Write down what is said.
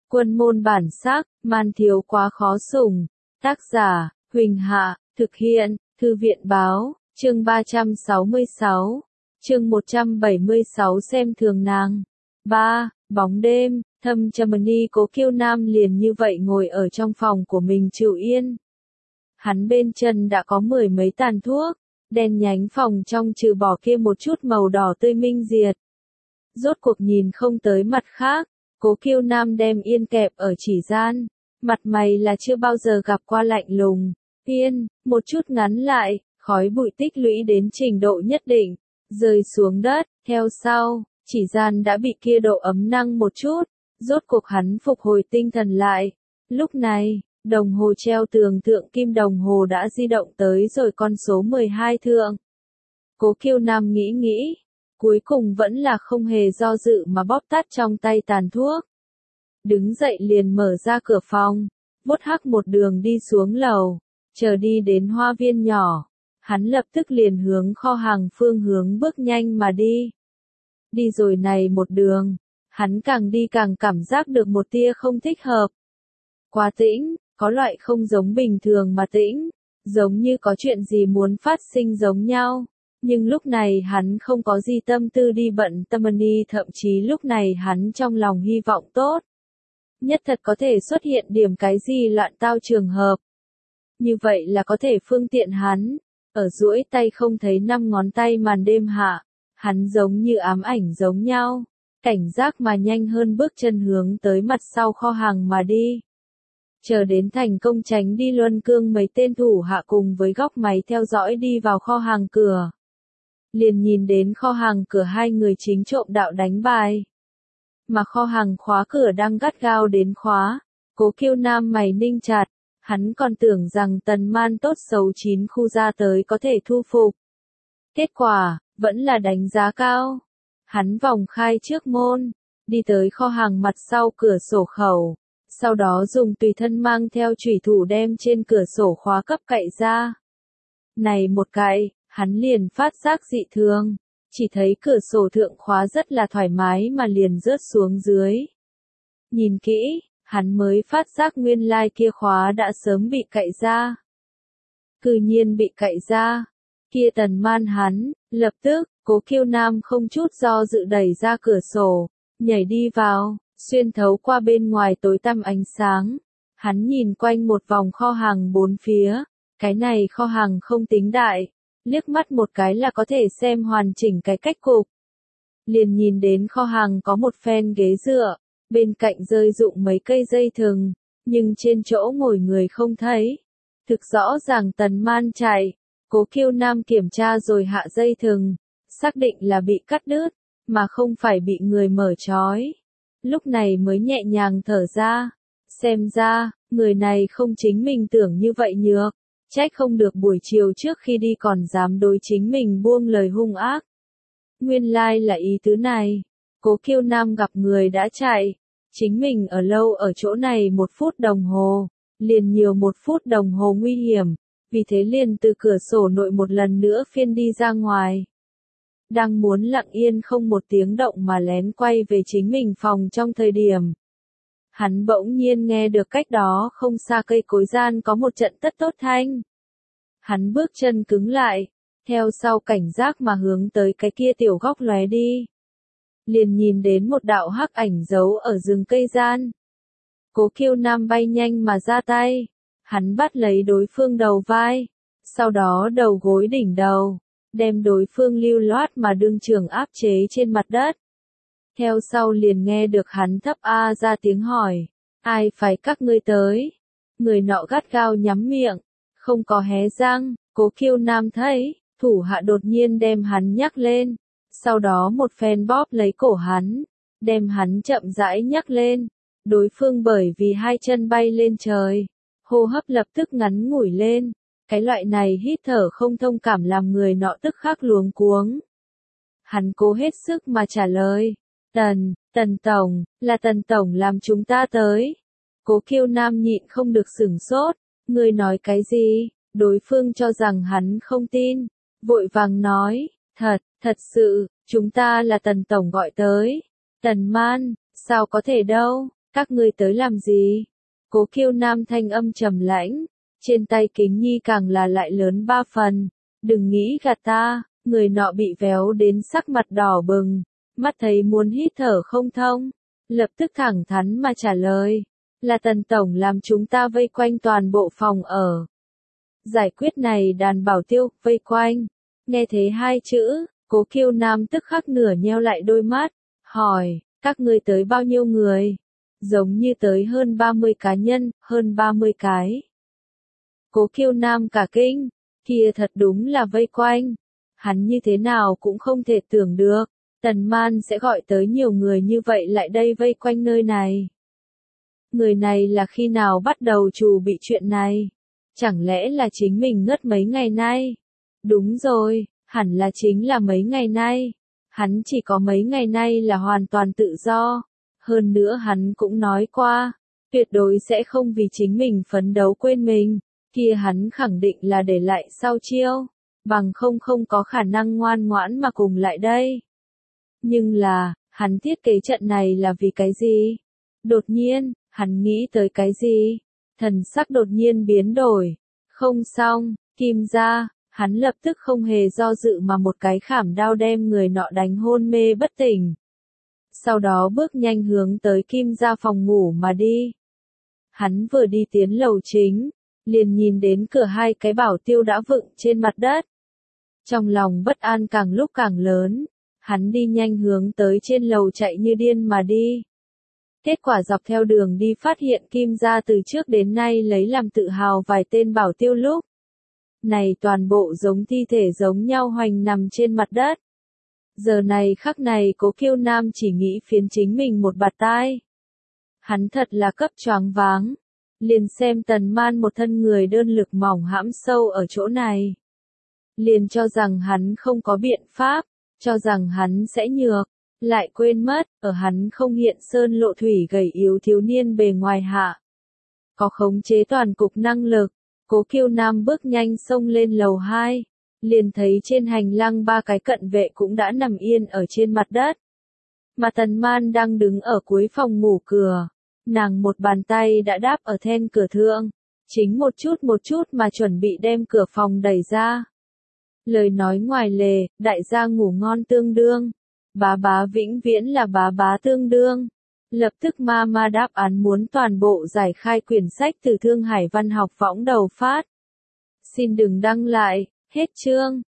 Quân môn bản sắc, man thiếu quá khó sủng. Tác giả, Huỳnh Hạ, thực hiện, Thư viện Báo, chương 366, chương 176 xem thường nàng. 3. Bóng đêm, Thâm Trầm-ni Cố Kiêu Nam liền như vậy ngồi ở trong phòng của mình chịu yên. Hắn bên chân đã có 10 mấy tàn thuốc, đèn nhánh phòng trong trừ bỏ kia một chút màu đỏ tươi minh diệt. Rốt cuộc nhìn không tới mặt khác, Cố Kiêu Nam đem yên kẹp ở chỉ gian, mặt mày là chưa bao giờ gặp qua lạnh lùng, yên, một chút ngắn lại, khói bụi tích lũy đến trình độ nhất định, rơi xuống đất, theo sau, chỉ gian đã bị kia độ ấm năng một chút, rốt cuộc hắn phục hồi tinh thần lại. Lúc này, đồng hồ treo tường thượng kim đồng hồ đã di động tới rồi con số 12 thượng. Cố Kiêu Nam nghĩ, cuối cùng vẫn là không hề do dự mà bóp tắt trong tay tàn thuốc. Đứng dậy liền mở ra cửa phòng, vốt hắc một đường đi xuống lầu, chờ đi đến hoa viên nhỏ. Hắn lập tức liền hướng kho hàng phương hướng bước nhanh mà đi. Đi rồi này một đường, hắn càng đi càng cảm giác được một tia không thích hợp. Quá tĩnh, có loại không giống bình thường mà tĩnh, giống như có chuyện gì muốn phát sinh giống nhau. Nhưng lúc này hắn không có gì tâm tư đi bận tâm ni, thậm chí lúc này hắn trong lòng hy vọng tốt. Nhất thật có thể xuất hiện điểm cái gì loạn tao trường hợp. Như vậy là có thể phương tiện hắn, ở duỗi tay không thấy 5 ngón tay màn đêm hạ, hắn giống như ám ảnh giống nhau, cảnh giác mà nhanh hơn bước chân hướng tới mặt sau kho hàng mà đi. Chờ đến thành công tránh đi luân cương mấy tên thủ hạ cùng với góc máy theo dõi đi vào kho hàng cửa. Liền nhìn đến kho hàng cửa hai người chính trộm đạo đánh bài. Mà kho hàng khóa cửa đang gắt gao đến khóa, Cố Kiêu Nam mày ninh chặt, hắn còn tưởng rằng Tần Man tốt xấu 9 khu ra tới có thể thu phục. Kết quả, vẫn là đánh giá cao. Hắn vòng khai trước môn, đi tới kho hàng mặt sau cửa sổ khẩu, sau đó dùng tùy thân mang theo chủy thủ đem trên cửa sổ khóa cấp cậy ra. Này một cậy, hắn liền phát giác dị thường, chỉ thấy cửa sổ thượng khóa rất là thoải mái mà liền rớt xuống dưới. Nhìn kỹ, hắn mới phát giác nguyên lai kia khóa đã sớm bị cậy ra. Cư nhiên bị cậy ra, kia Tần Man hắn, lập tức, Cố Kiêu Nam không chút do dự đẩy ra cửa sổ, nhảy đi vào, xuyên thấu qua bên ngoài tối tăm ánh sáng. Hắn nhìn quanh một vòng kho hàng bốn phía, cái này kho hàng không tính đại, liếc mắt một cái là có thể xem hoàn chỉnh cái cách cục. Liền nhìn đến kho hàng có một phen ghế dựa, bên cạnh rơi rụng mấy cây dây thừng, nhưng trên chỗ ngồi người không thấy. Thực rõ ràng Tần Man chạy, Cố Kiêu Nam kiểm tra rồi hạ dây thừng, xác định là bị cắt đứt, mà không phải bị người mở trói. Lúc này mới nhẹ nhàng thở ra, xem ra, người này không chính mình tưởng như vậy nhược, trách không được buổi chiều trước khi đi còn dám đối chính mình buông lời hung ác. Nguyên lai là ý tứ này, Cố Kiêu Nam gặp người đã chạy, chính mình ở lâu ở chỗ này 1 phút đồng hồ, liền nhiều 1 phút đồng hồ nguy hiểm, vì thế liền từ cửa sổ nội một lần nữa phiên đi ra ngoài. Đang muốn lặng yên không một tiếng động mà lén quay về chính mình phòng trong thời điểm. Hắn bỗng nhiên nghe được cách đó không xa cây cối gian có một trận tất tốt thanh. Hắn bước chân cứng lại, theo sau cảnh giác mà hướng tới cái kia tiểu góc lóe đi. Liền nhìn đến một đạo hắc ảnh giấu ở rừng cây gian. Cố Kiêu Nam bay nhanh mà ra tay, hắn bắt lấy đối phương đầu vai, sau đó đầu gối đỉnh đầu, đem đối phương lưu loát mà đương trường áp chế trên mặt đất. Theo sau liền nghe được hắn thấp a ra tiếng hỏi, ai phải các ngươi tới? Người nọ gắt gao nhắm miệng, không có hé răng. Cố Kiêu Nam thấy, thủ hạ đột nhiên đem hắn nhắc lên, sau đó một phen bóp lấy cổ hắn, đem hắn chậm rãi nhắc lên. Đối phương bởi vì hai chân bay lên trời, hô hấp lập tức ngắn ngủi lên, cái loại này hít thở không thông cảm làm người nọ tức khắc luống cuống. Hắn cố hết sức mà trả lời, Tần Tổng, là Tần Tổng làm chúng ta tới. Cố Kiêu Nam nhịn không được sửng sốt, ngươi nói cái gì? Đối phương cho rằng hắn không tin, vội vàng nói, thật sự, chúng ta là Tần Tổng gọi tới. Tần Man, sao có thể đâu, Các ngươi tới làm gì? Cố Kiêu Nam thanh âm trầm lãnh, trên tay Kính Nhi càng là lại lớn 3 phần. Đừng nghĩ gạt ta, người nọ bị véo đến sắc mặt đỏ bừng, mắt thấy muốn hít thở không thông, lập tức thẳng thắn mà trả lời, là Tần Tổng làm chúng ta vây quanh toàn bộ phòng ở. Giải quyết này đàn bảo tiêu, vây quanh. Nghe thế 2 chữ, Cố Kiêu Nam tức khắc nửa nheo lại đôi mắt, hỏi, các ngươi tới bao nhiêu người? Giống như tới hơn 30 cá nhân, hơn 30 cái. Cố Kiêu Nam cả kinh, kia thật đúng là vây quanh. Hắn như thế nào cũng không thể tưởng được, Tần Man sẽ gọi tới nhiều người như vậy lại đây vây quanh nơi này. Người này là khi nào bắt đầu trù bị chuyện này? Chẳng lẽ là chính mình ngất mấy ngày nay? Đúng rồi, hẳn là chính là mấy ngày nay. Hắn chỉ có mấy ngày nay là hoàn toàn tự do. Hơn nữa hắn cũng nói qua, tuyệt đối sẽ không vì chính mình phấn đấu quên mình. Kia hắn khẳng định là để lại sau chiêu, bằng không có khả năng ngoan ngoãn mà cùng lại đây. Nhưng là, hắn thiết kế trận này là vì cái gì? Đột nhiên, hắn nghĩ tới cái gì? Thần sắc đột nhiên biến đổi. Không xong, Kim gia, hắn lập tức không hề do dự mà một cái khảm đao đem người nọ đánh hôn mê bất tỉnh. Sau đó bước nhanh hướng tới Kim gia phòng ngủ mà đi. Hắn vừa đi tiến lầu chính, liền nhìn đến cửa 2 cái bảo tiêu đã vựng trên mặt đất. Trong lòng bất an càng lúc càng lớn, hắn đi nhanh hướng tới trên lầu chạy như điên mà đi. Kết quả dọc theo đường đi phát hiện Kim gia từ trước đến nay lấy làm tự hào vài tên bảo tiêu lúc này toàn bộ giống thi thể giống nhau hoành nằm trên mặt đất. Giờ này khắc này Cố Kiêu Nam chỉ nghĩ phiến chính mình một bạt tai. Hắn thật là cấp choáng váng. Liền xem Tần Man một thân người đơn lực mỏng hãm sâu ở chỗ này. Liền cho rằng hắn không có biện pháp, cho rằng hắn sẽ nhược, lại quên mất, ở hắn không hiện sơn lộ thủy gầy yếu thiếu niên bề ngoài hạ. Có khống chế toàn cục năng lực, Cố Kiêu Nam bước nhanh xông lên lầu 2, liền thấy trên hành lang 3 cái cận vệ cũng đã nằm yên ở trên mặt đất. Mà Tần Man đang đứng ở cuối phòng ngủ cửa. Nàng một bàn tay đã đáp ở then cửa thượng, chính một chút mà chuẩn bị đem cửa phòng đẩy ra. Lời nói ngoài lề, đại gia ngủ ngon tương đương, bá bá vĩnh viễn là bá bá tương đương. Lập tức ma đáp án muốn toàn bộ giải khai quyển sách từ Thương Hải Văn học võng đầu phát. Xin đừng đăng lại, hết chương.